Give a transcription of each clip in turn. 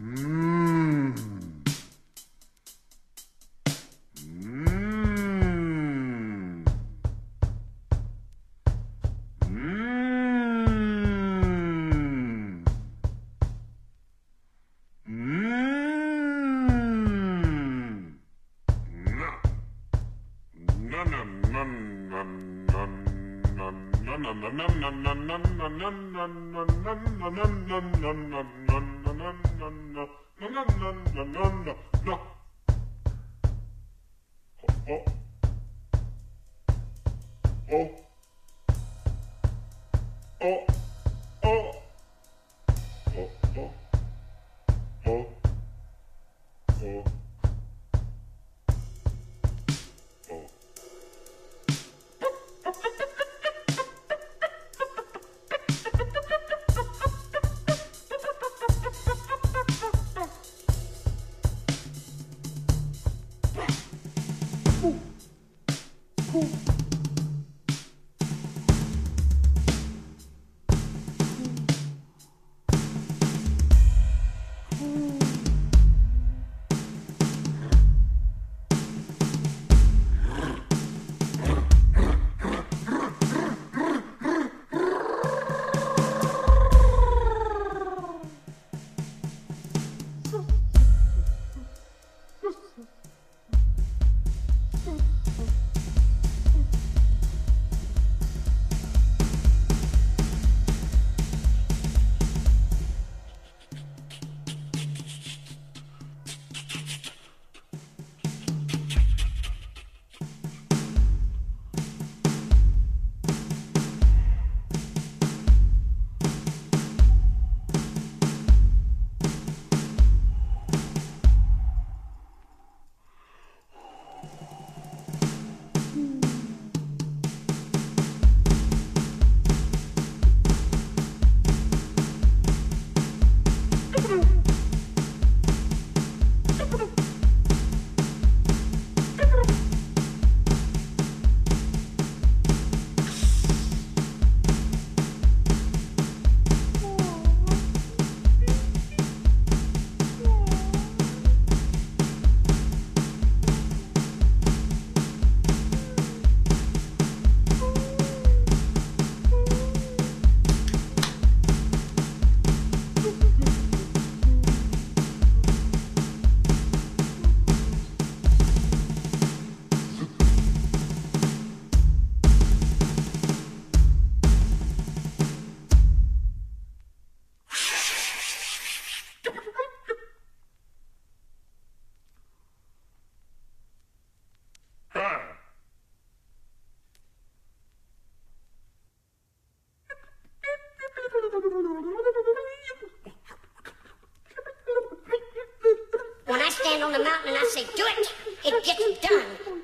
When I stand on the mountain and I say, do it, it gets done.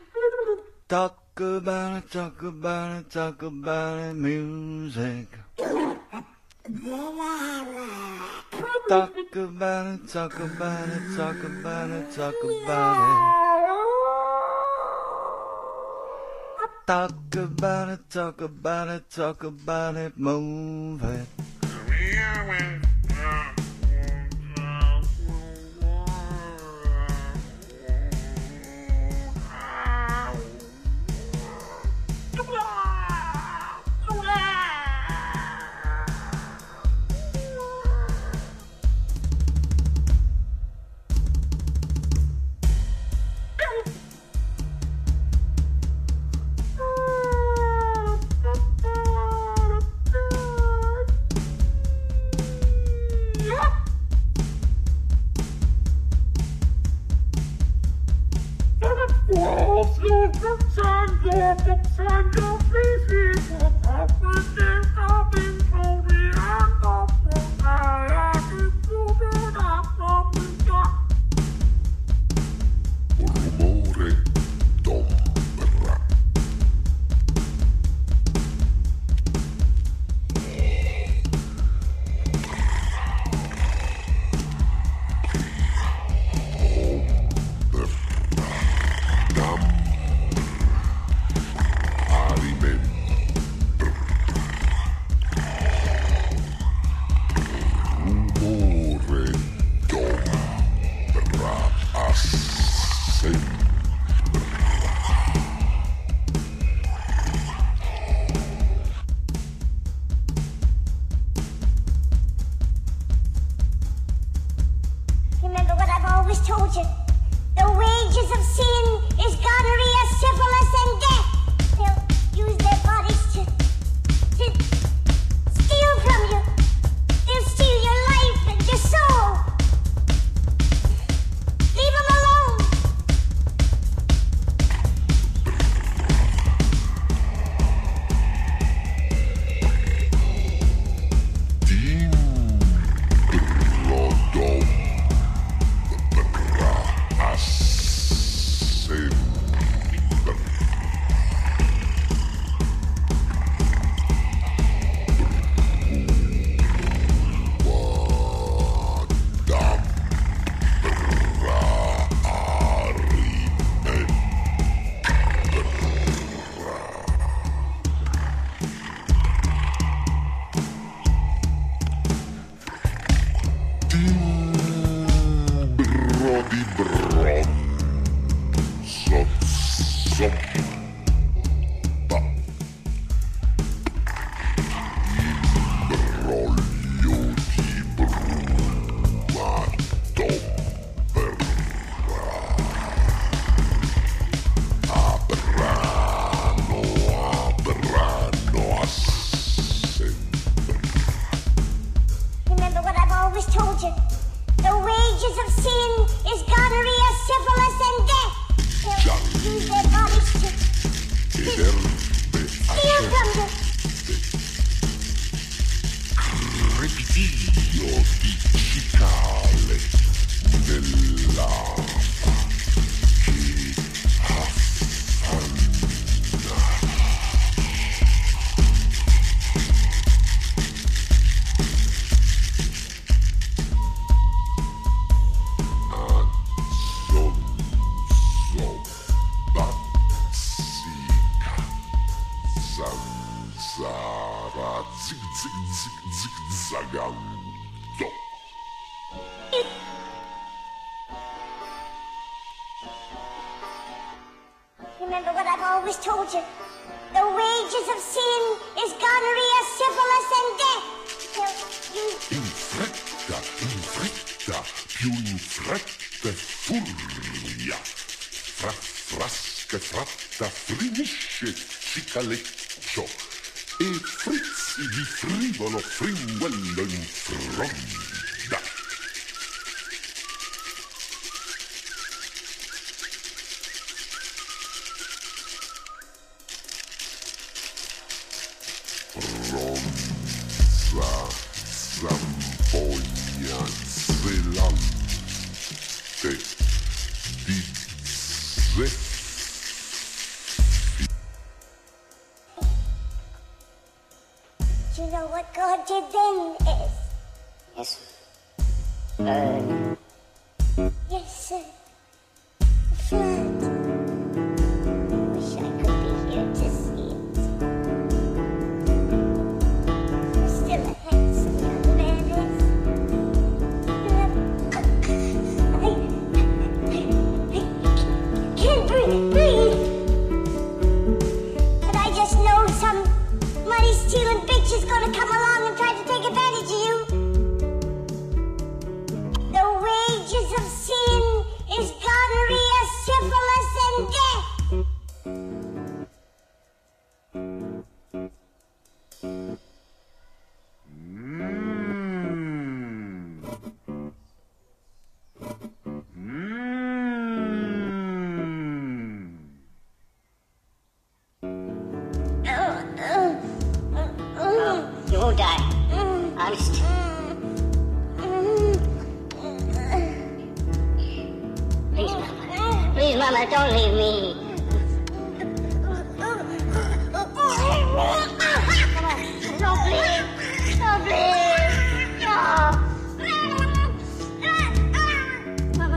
Talk about it, talk about it, talk about it, music. Talk about it, talk about it, talk about it, talk about it. Talk about it, talk about it, talk about it, move it. always told you. The wages of sin is gonorrhea, syphilis, and death. They'll use their bodies to steal from you. They'll steal your life and your soul. Leave them alone. Remember what I've always told you. The wages of sin is gonorrhea, syphilis, and death. Infretta, più infretta furia. Frasca, fratta, frinisce, cicaleccio. E frizzi di frivolo fringuello in fronda. Zampogna zelante di zeffi. Do you know what God did then, Ed? Yes. Burn. Yes, sir. The flood. Wish I could be here to see it. Still a handsome young man is. I can't breathe. But I just know some money-stealing bitch is gonna come along and try to take advantage of you. The wages of sin is gonorrhea, syphilis, and death. You won't die. Honest. Please, Mama. Please, Mama, don't leave me. Come on. No, please. No, please. No. Mama.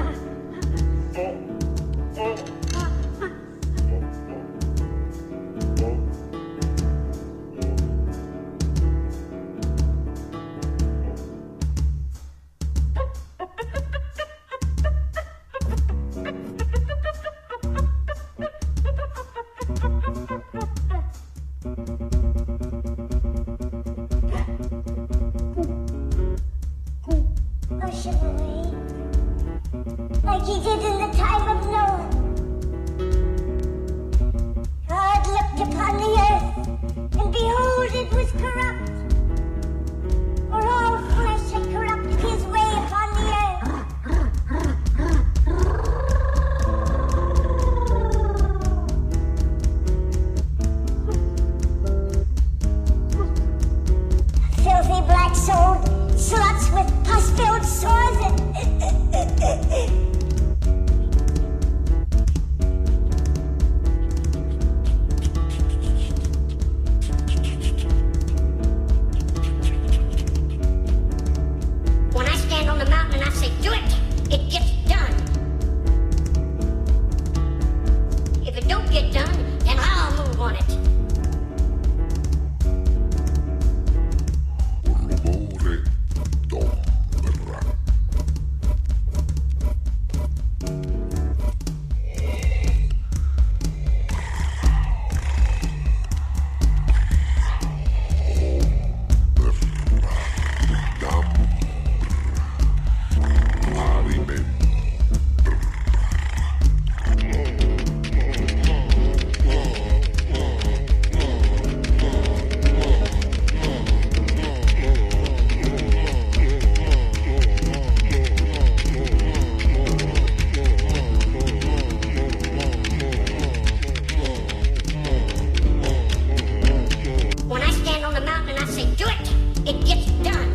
Push him away. like he did in the time of Noah. God looked upon the earth, and behold, it was corrupt, for all flesh had corrupted his way upon the earth. Filthy black-souled sluts with pus-filled sores and When I stand on the mountain and I say, do it, it gets done. If it don't get done, then I'll move on it. Rumore d'ombra. Arimen. When I stand on the mountain and I say, do it, it gets done.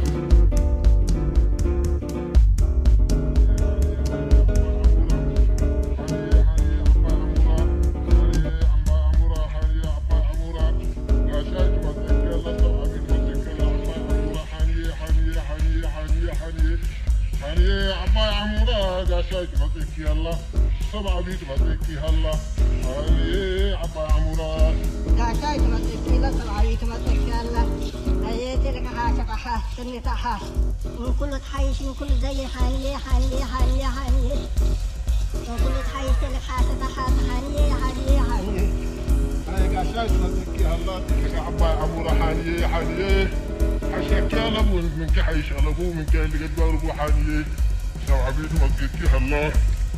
سبعة بيت مطيكي هلا علي عبا عمرات كاشايت مطيكي لا سبعة بيت مطيكي هلا هيتي لك حاشا قحاش سنة حاش من كل تحيش من كل زي حانية حانية حانية حانية من كل تحيش لك حاشا قحاش حانية حانية حانية هاي كاشايت مطيكي هلا لك عبا عمرة حانية حانية حشاك يا لبو من كحيش غلبو من كان اللي قد باربو حانية سبعة بيت مطيكي هلا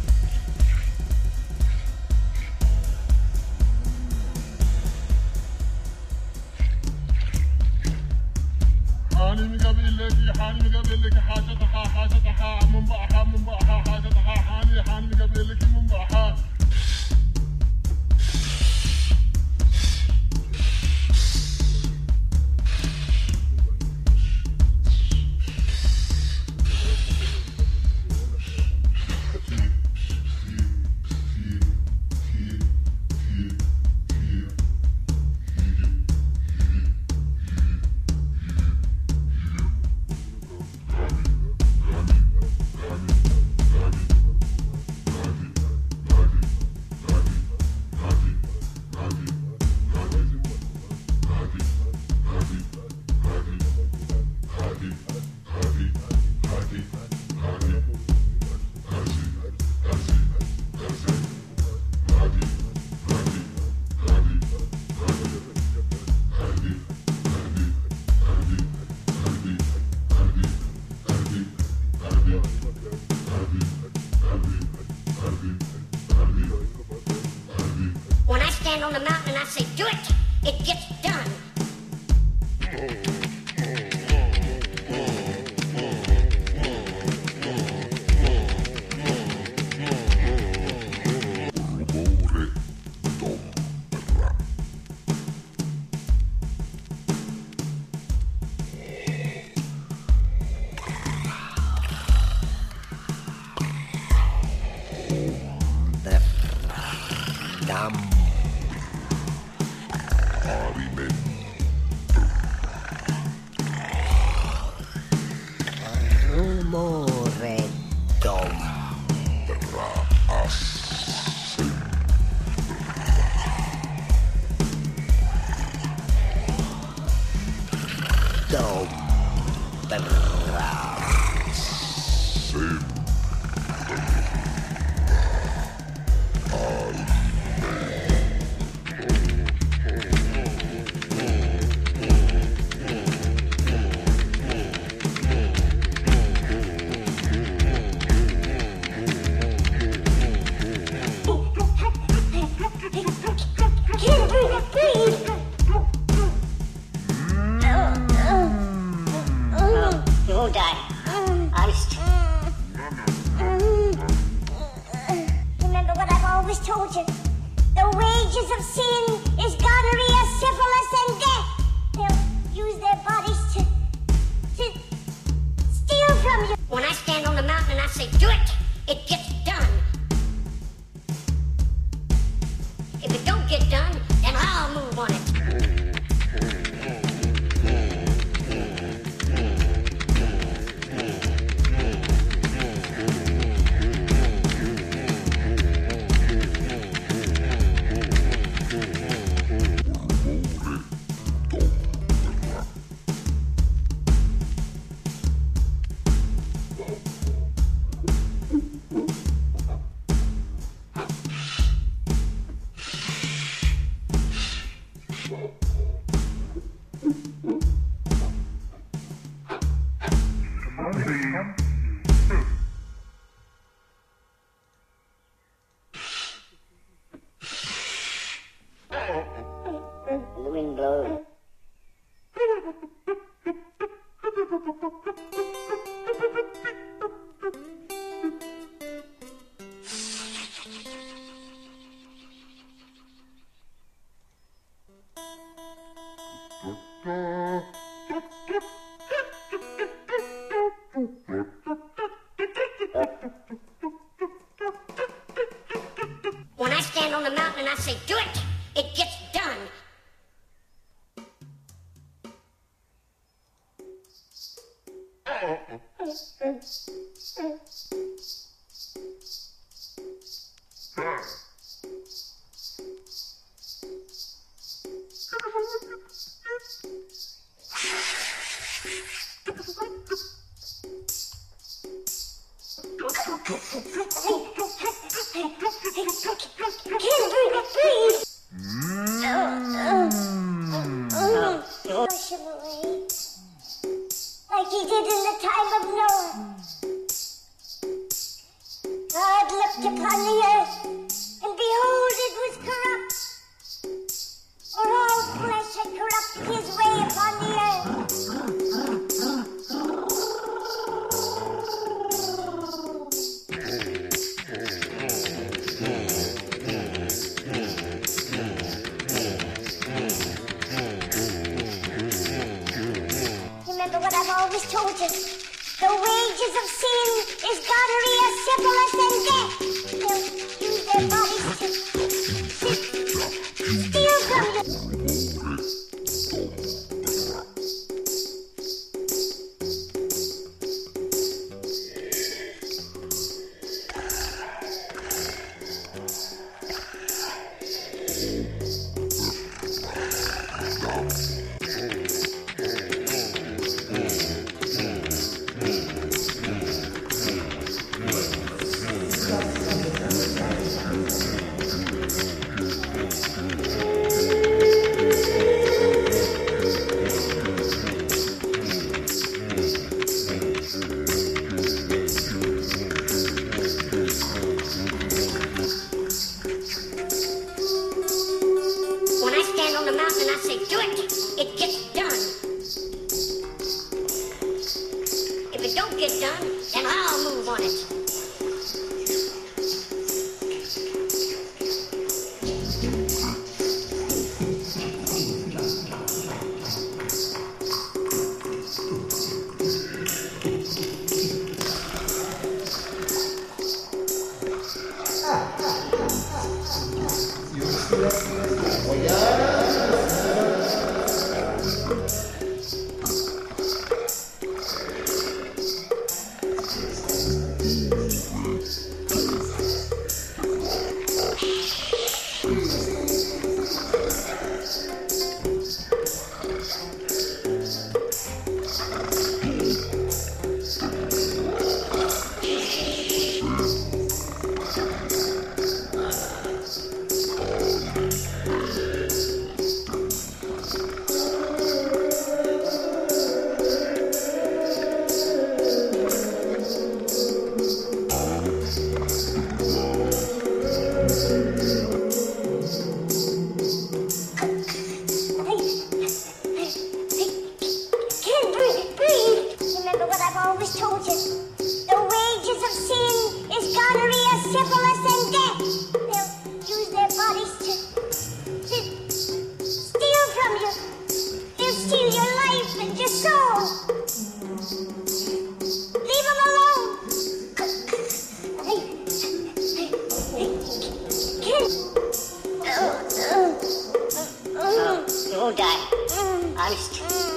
حاني مقابل لك حاني مقابل لك حاجتها حاجتها من بقها حاجتها حاني مقابل لك من بقها When I stand on the mountain and I say, do it, it gets done. Rumore d'ombra. Arimen. rumore D'ombra. d'ombra. Wash him away, like he did in the time of Noah. God looked upon the earth, and behold, it was corrupt. For all flesh had corrupted his way upon the earth. Remember what I've always told you. The wages of sin is gonorrhea, syphilis, and death. They'll use their bodies to steal from you. When I stand on the mountain and I say, do it, it gets done. If it don't get done, then I'll move on it. Remember what I've always told you. The wages of sin is gonorrhea, syphilis, and death. They'll use their bodies to steal from you. They'll steal your life and your soul. Leave them alone. Won't die. Honest.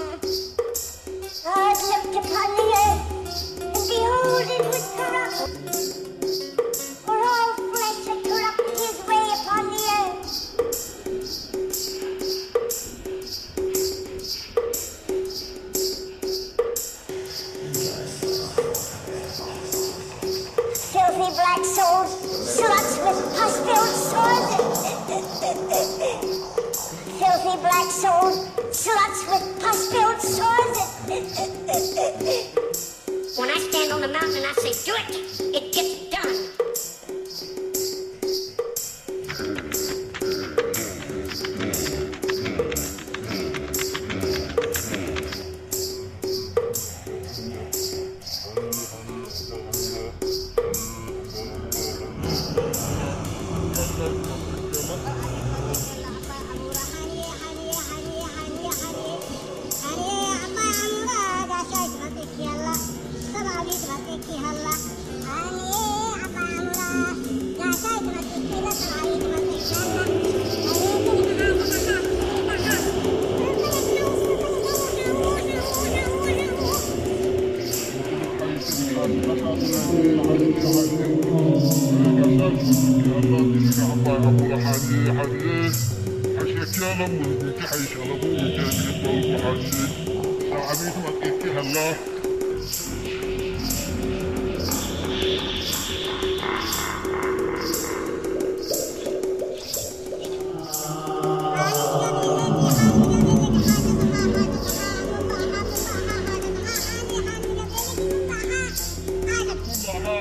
God looked upon the earth, and behold, it was corrupt. For all flesh had corrupted his way upon the earth. Filthy black souls, sluts with pus-filled swords. Filthy black souls, sluts with pus-filled swords. When I stand on the mountain and I say, do it, it gets done. الله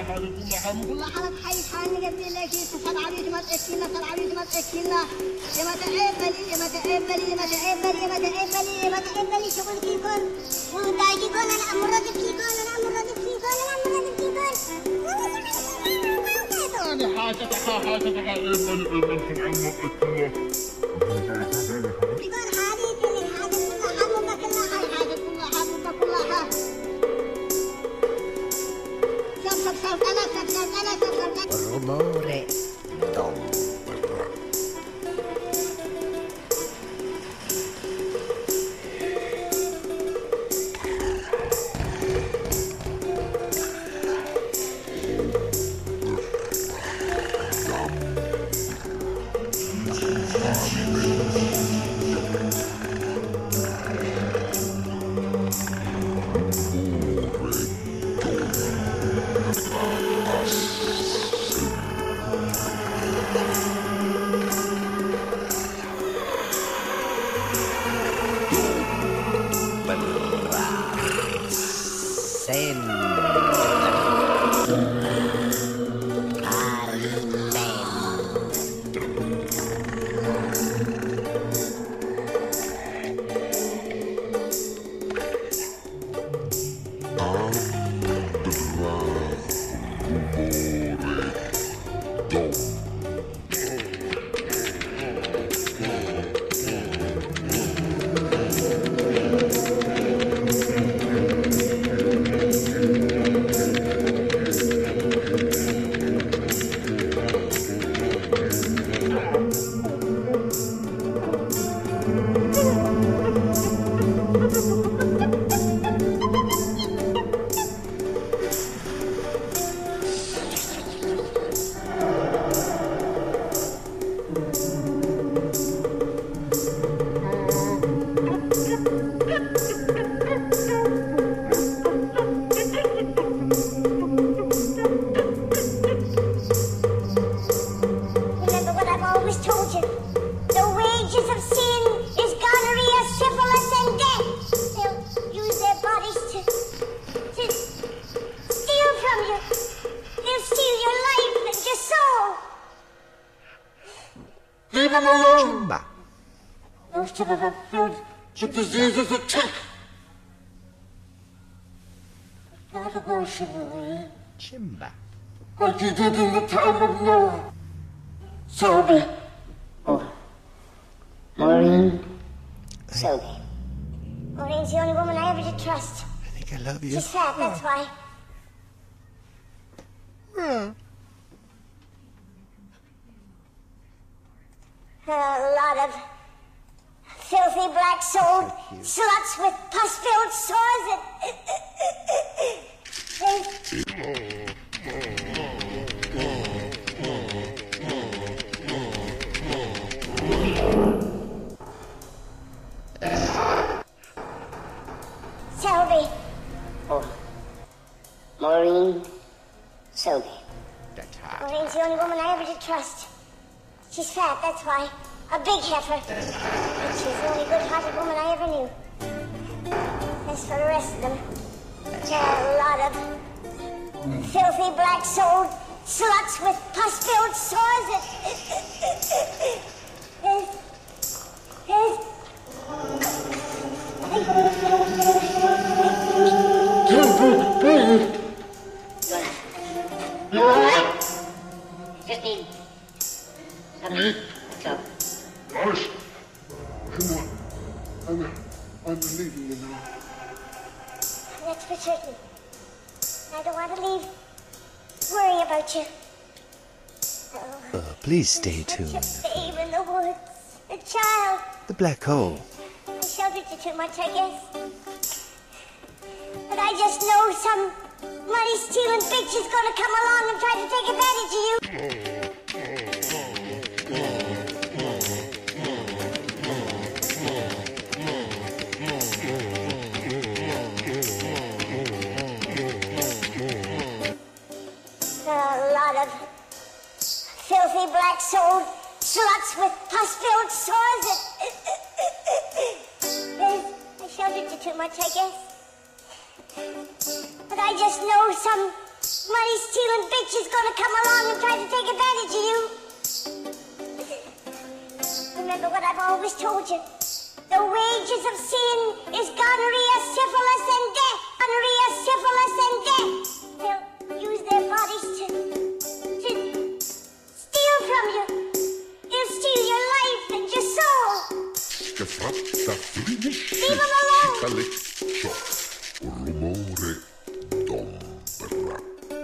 كل حالك حي حالي قبل لك سبع عبيد ما تأكلنا سبع عبيد ما تأكلنا يا ما تقبلي يا ما تقبلي يا ما تقبلي يا ما تقبلي يا ما تقبلي شغل كيكون وهداي كيكون أنا أمرض كيكون أنا أمرض كيكون أنا أمرض كيكون أنا حاجتك إبلي في العلم أكلنا كيكون حالي كلي حاجة كلها حاجة كلها حاجة كلها حاجة كلها Rumore dom. The diseases attack. Not emotionally. Chimba. Like he did in the time of Noah. Selby. Oh. Maureen. Selby. Maureen's the only woman I ever did trust. I think I love you. She's fat, that's why. A lot of filthy black-souled sluts with pus-filled sores Selby. Oh. Maureen Selby. That's hot. Maureen's the only woman I ever did trust. She's fat, that's why. A big heifer. But she's the only good-hearted woman I ever knew. As for the rest of them, there are a lot of filthy black-souled sluts with pus-filled sores You alright? Just need something. So, Gosh. Come on. I'm leaving you now. that's for certain. I don't want to leave. Worry about you. Oh, Please stay tuned. such a babe in the woods. A child. The black hole. I sheltered you too much, I guess. But I just know some money-stealing bitch is gonna come along and try to take advantage of you. A lot of filthy black-souled sluts with pus-filled sores I sheltered you too much, I guess. But I just know some money-stealing bitch is gonna come along and try to take advantage of you. Remember what I've always told you. The wages of sin is gonorrhea, syphilis, and death. Gonorrhea, syphilis, and death. They'll use their bodies to steal from you. They'll steal your life and your soul. Leave them alone. Rumore d'ombra.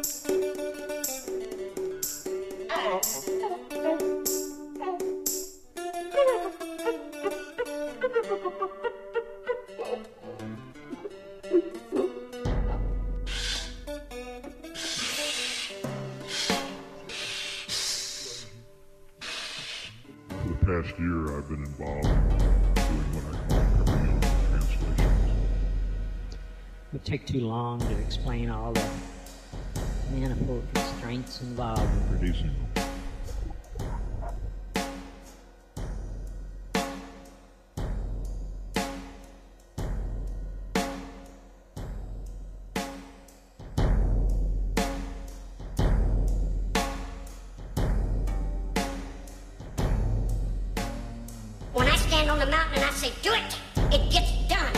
For the past year, I've been involved doing what I call Gabriel translations. It would take too long to explain all the manifold constraints involved in Producing them. When I stand on the mountain and I say, do it, it gets done.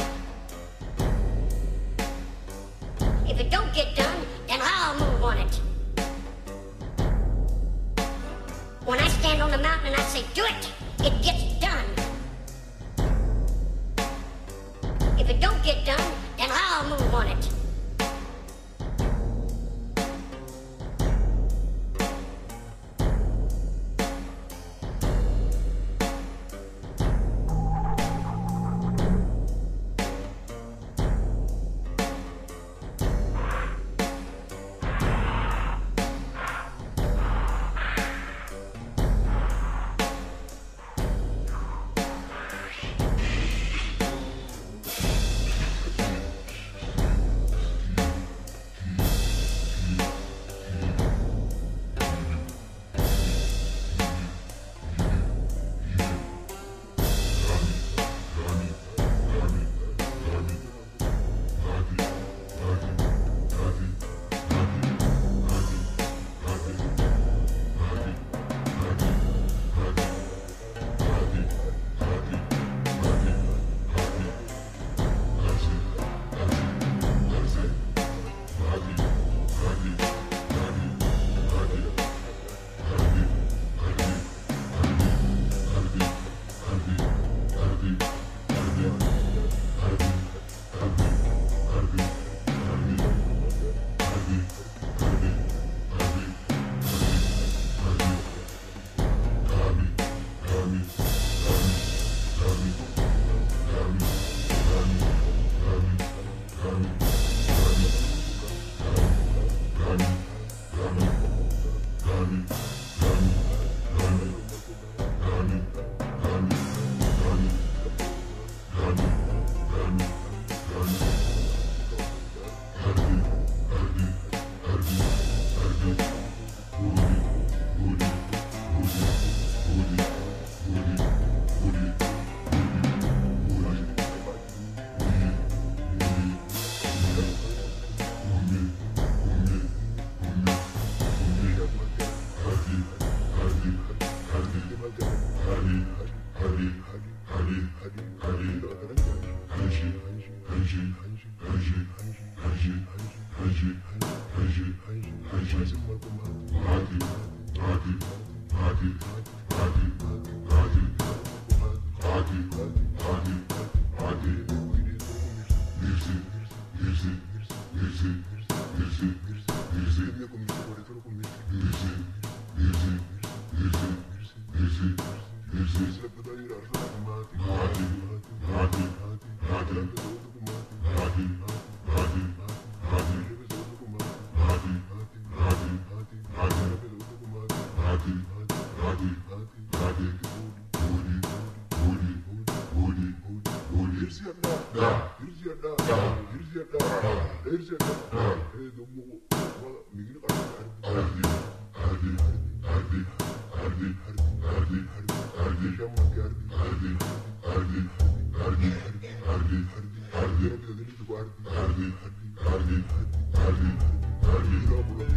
If it don't get done, then I'll move on it. When I stand on the mountain and I say, do it, it gets done. If it don't get done, then I'll move on it. Hardy,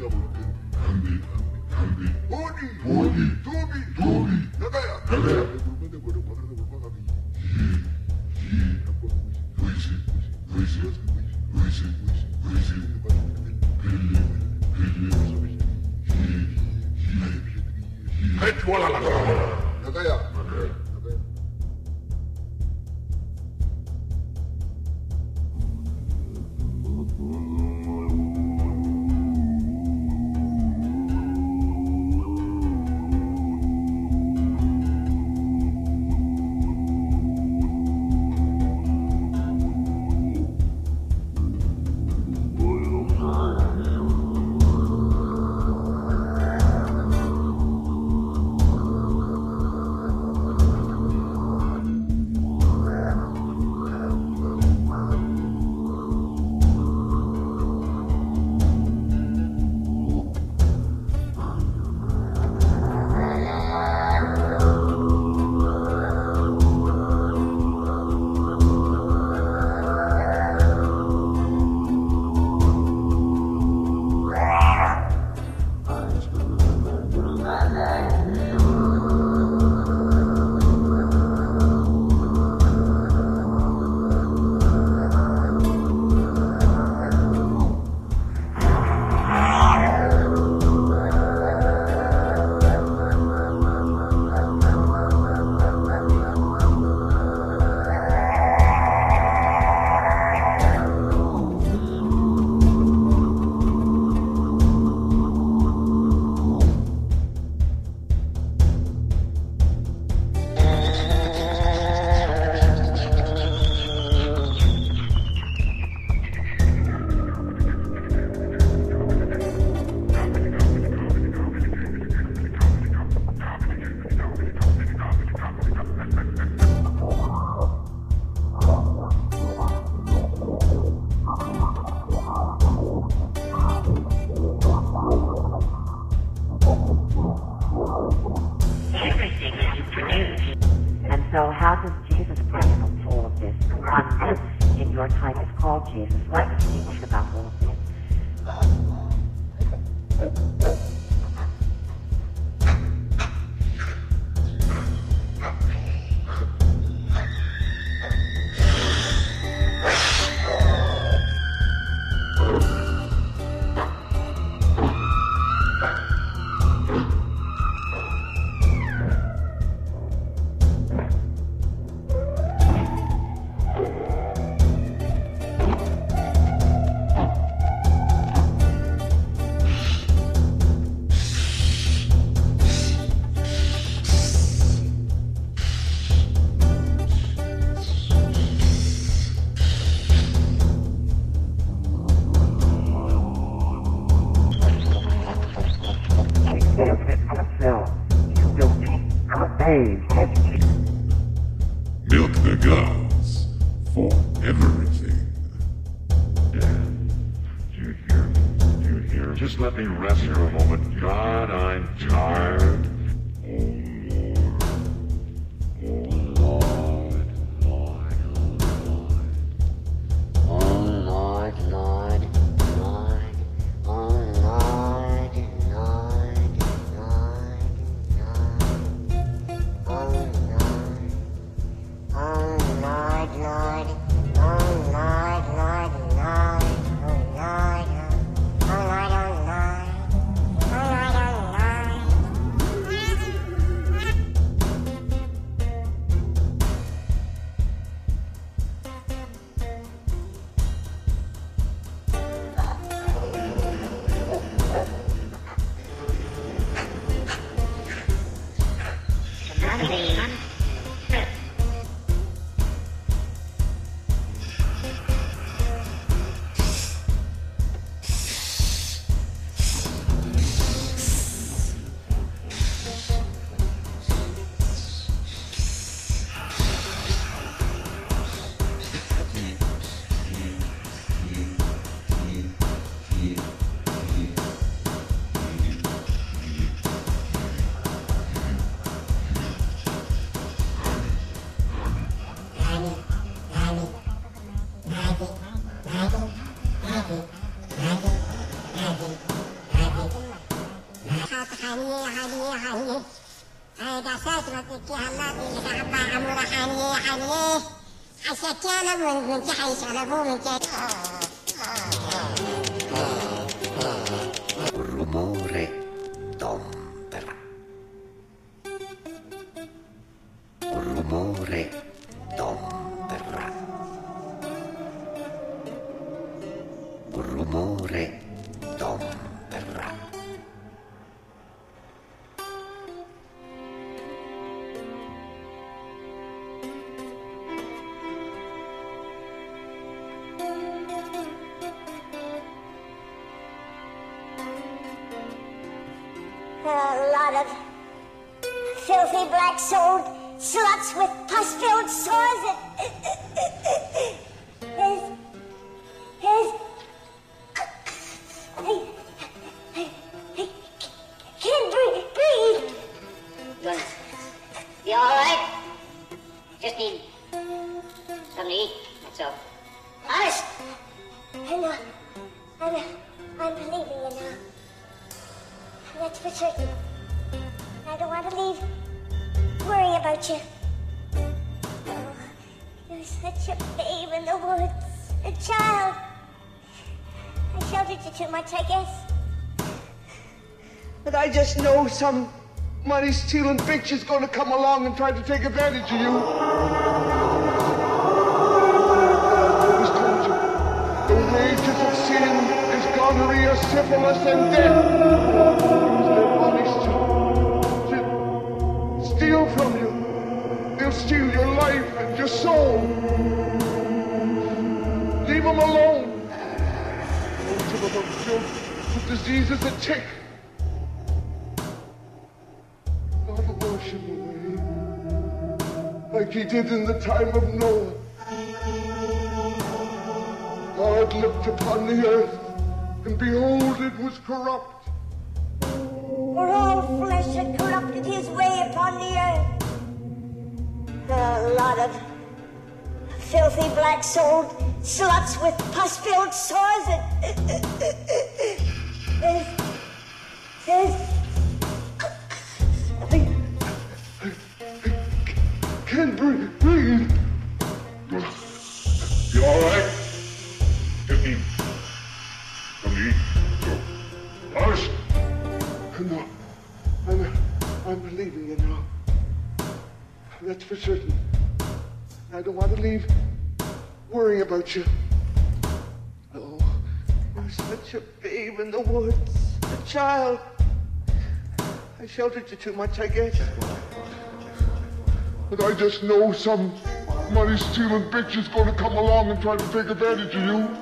So how does Jesus play into all of this? One in your time is called Jesus. What do you think about all of this? Milk the gods for everything. Dad, do you hear me? Do you hear me? Just let me rest for a moment. God, I'm tired. Rumore d'ombra. Rumore d'ombra. Rumore d'ombra. A lot of filthy black-souled sluts with pus-filled sores and... I can't breathe. You all right? Just need something to eat, that's all. Honest? I know. I'm believing you now. That's for certain. I don't want to leave. Worry about you. Oh, you're such a babe in the woods. A child. I sheltered you too much, I guess. But I just know some money-stealing bitch is gonna come along and try to take advantage of you. I always told you, the wages of sin is gonorrhea, syphilis, and death. Use their bodies to steal from you. They'll steal your life and your soul. Leave them alone. Most of them are filled with diseases that tick. God wash him away, like he did in the time of Noah. God looked upon the earth, and behold, it was corrupt. For all flesh had corrupted his way upon the earth. A lot of filthy black-souled sluts with pus-filled sores and... I can't breathe. You all right? Just need something to eat. So, honest? No, I'm believing you now. That's for certain. I don't want to leave worrying about you. Oh, you're such a babe in the woods, a child. I sheltered you too much, I guess. But I just know some money-stealing bitch is gonna come along and try to take advantage of you.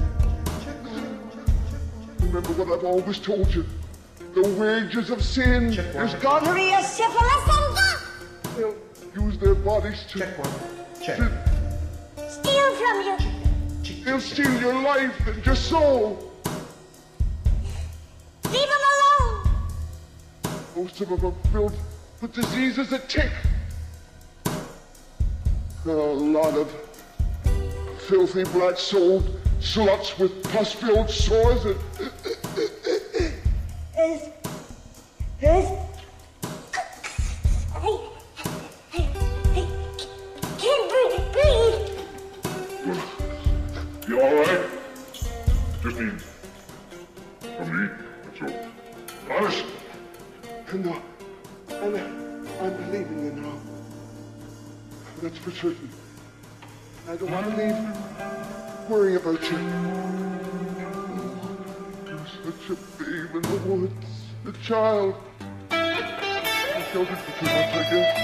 Remember what I've always told you. The wages of sin is gonorrhea, syphilis, and death. They'll use their bodies to... Steal from you. They'll steal your life and your soul. Leave them alone. Most of them are filled with diseases that tick. A lot of filthy black-souled sluts with pus-filled sores and... I can't breathe. You all right? Just need something to eat. That's all. Honest? No, I'm believing you now. That's for certain. I don't want to leave worrying about you. You're such a babe in the woods, a child. I sheltered you too much, I guess.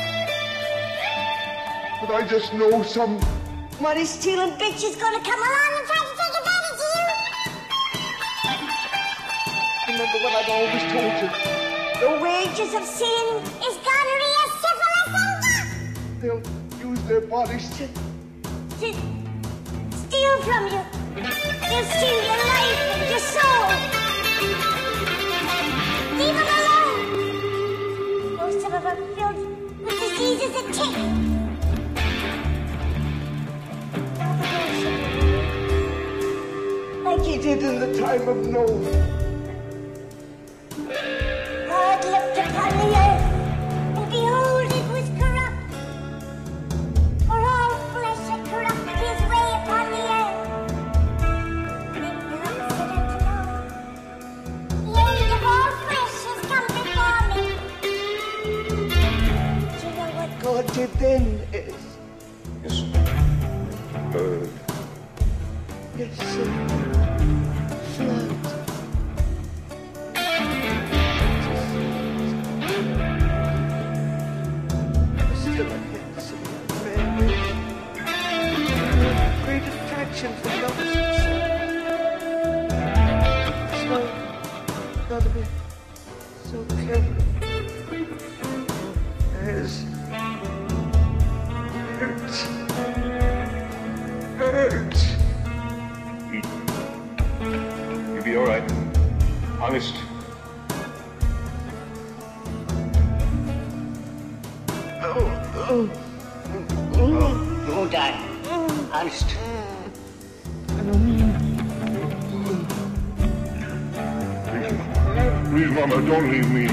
But I just know some money-stealing bitch is gonna come along and try to take advantage of you. Remember what I've always told you. The wages of sin is gonorrhea, syphilis, and death. They'll use their bodies to steal from you. They'll steal your life and your soul. Leave them alone. Most of them are filled with diseases that tick. Like he did in the time of Noah. God looked got to be so careful. Hurts. You'll be all right. Honest. You won't die. Honest. Please, Mama, don't leave me.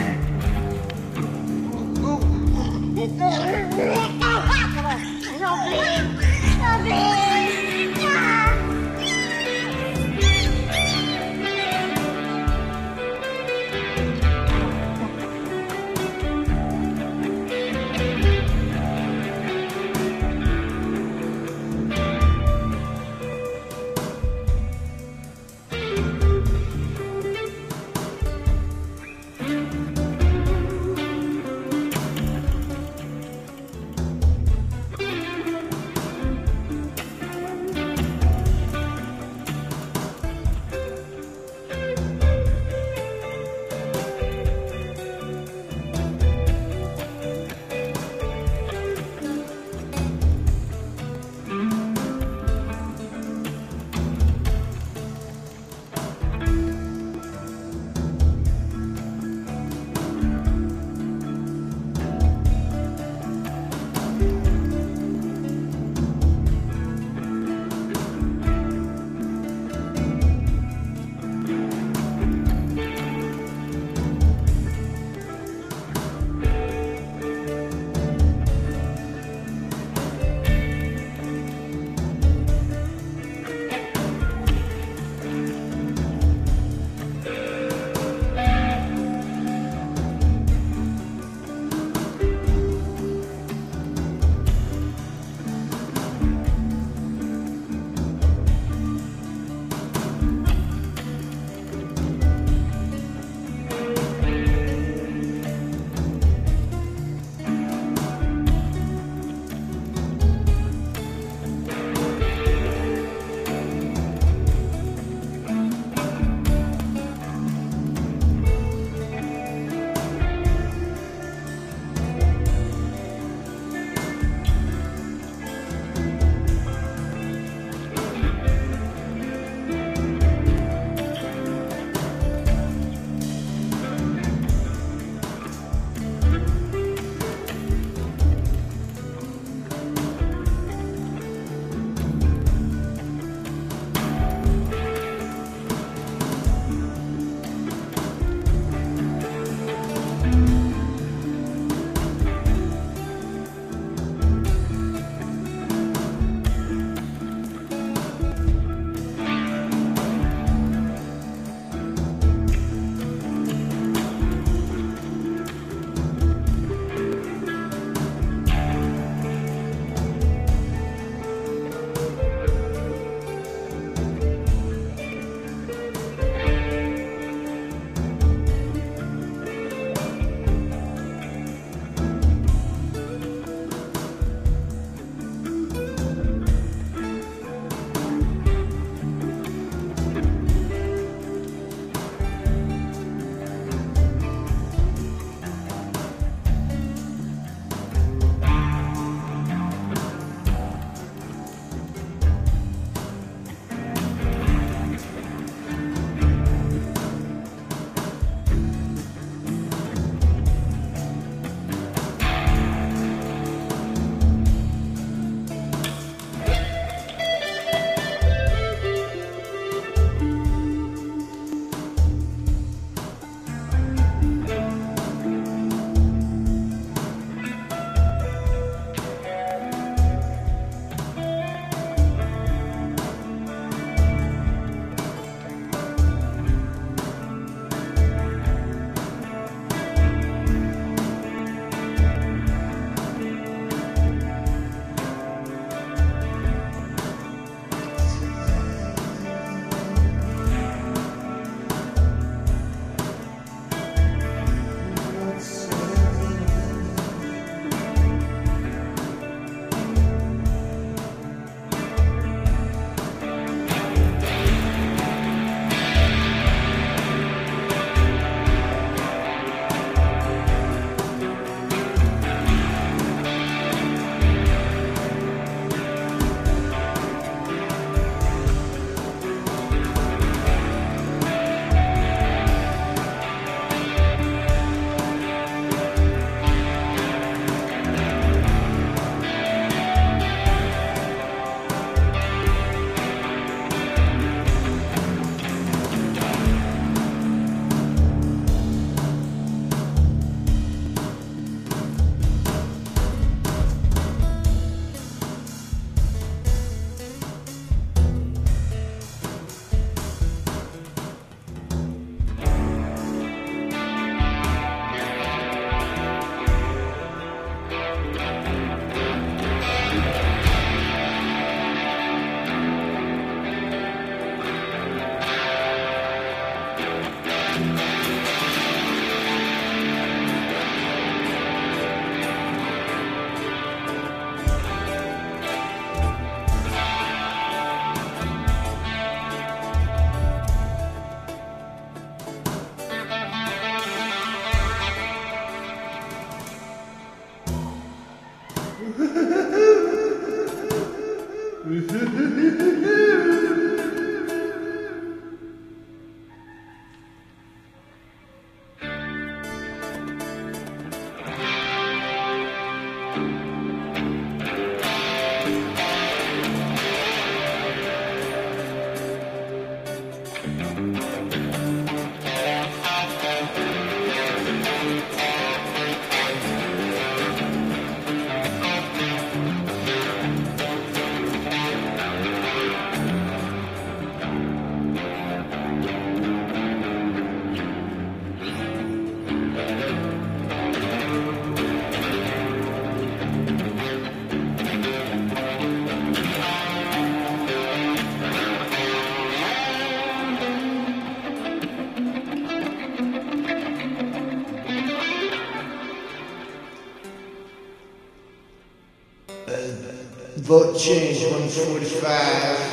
Vote change 145.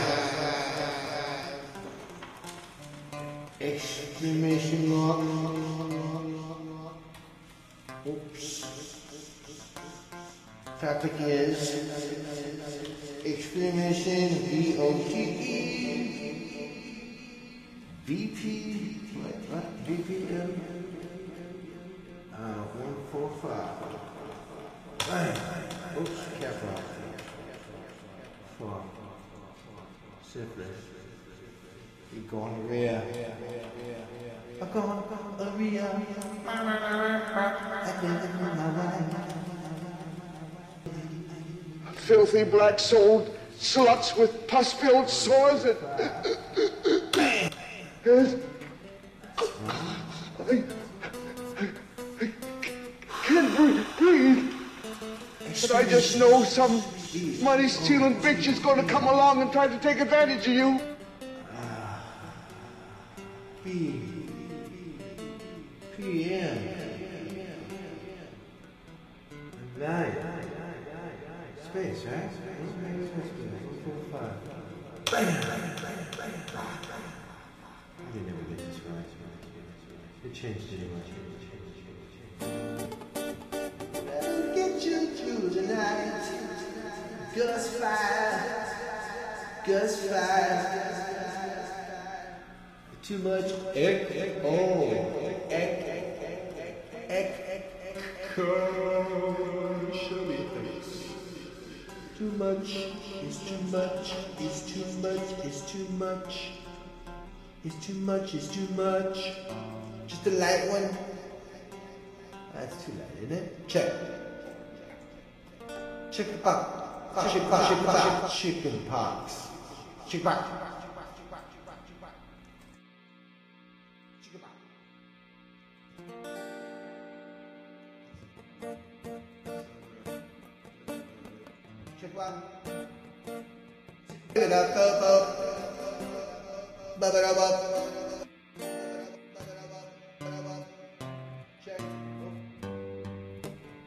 Exclamation mark. Oops. Topic is exclamation VOTE VP what VPM 145. Oops, capital. For syphilis. Gonorrhea. Gonorrhea. Filthy black-souled sluts with pus-filled sores and... Yes. I can't breathe. But I just know some money-stealing bitch is going to come along and try to take advantage of you. PM. 9. Space, right? 145. Bam! I didn't ever get this right. It changed anyway. I'll get you through the night. Gus fire. Too much Too much is too much is too much is too much is too much is too much. Just a light one. That's too light, isn't it? Check. Chicken pox. Chicken pox. Chicken pox. Chicken pox.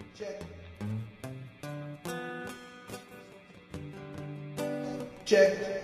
Check.